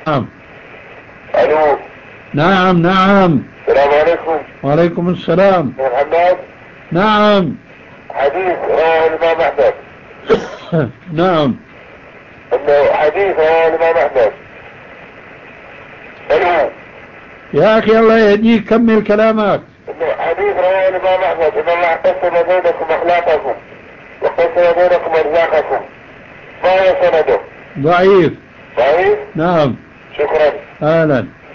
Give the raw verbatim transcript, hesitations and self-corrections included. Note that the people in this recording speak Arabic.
نعم. الو. نعم نعم. السلام عليكم. وعليكم السلام. محمد. نعم. حديث رواه الإمام أحمد. نعم. انه حديث رواه الإمام أحمد. الو. يا أخي الله يهديك كمل كلامك. انه حديث رواه الإمام أحمد ان الله قسم بينكم أخلاقكم وقسم بينكم أرزاقكم. ما هو سنده؟ ضعيف. ضعيف؟ نعم. شكرا. أهلا.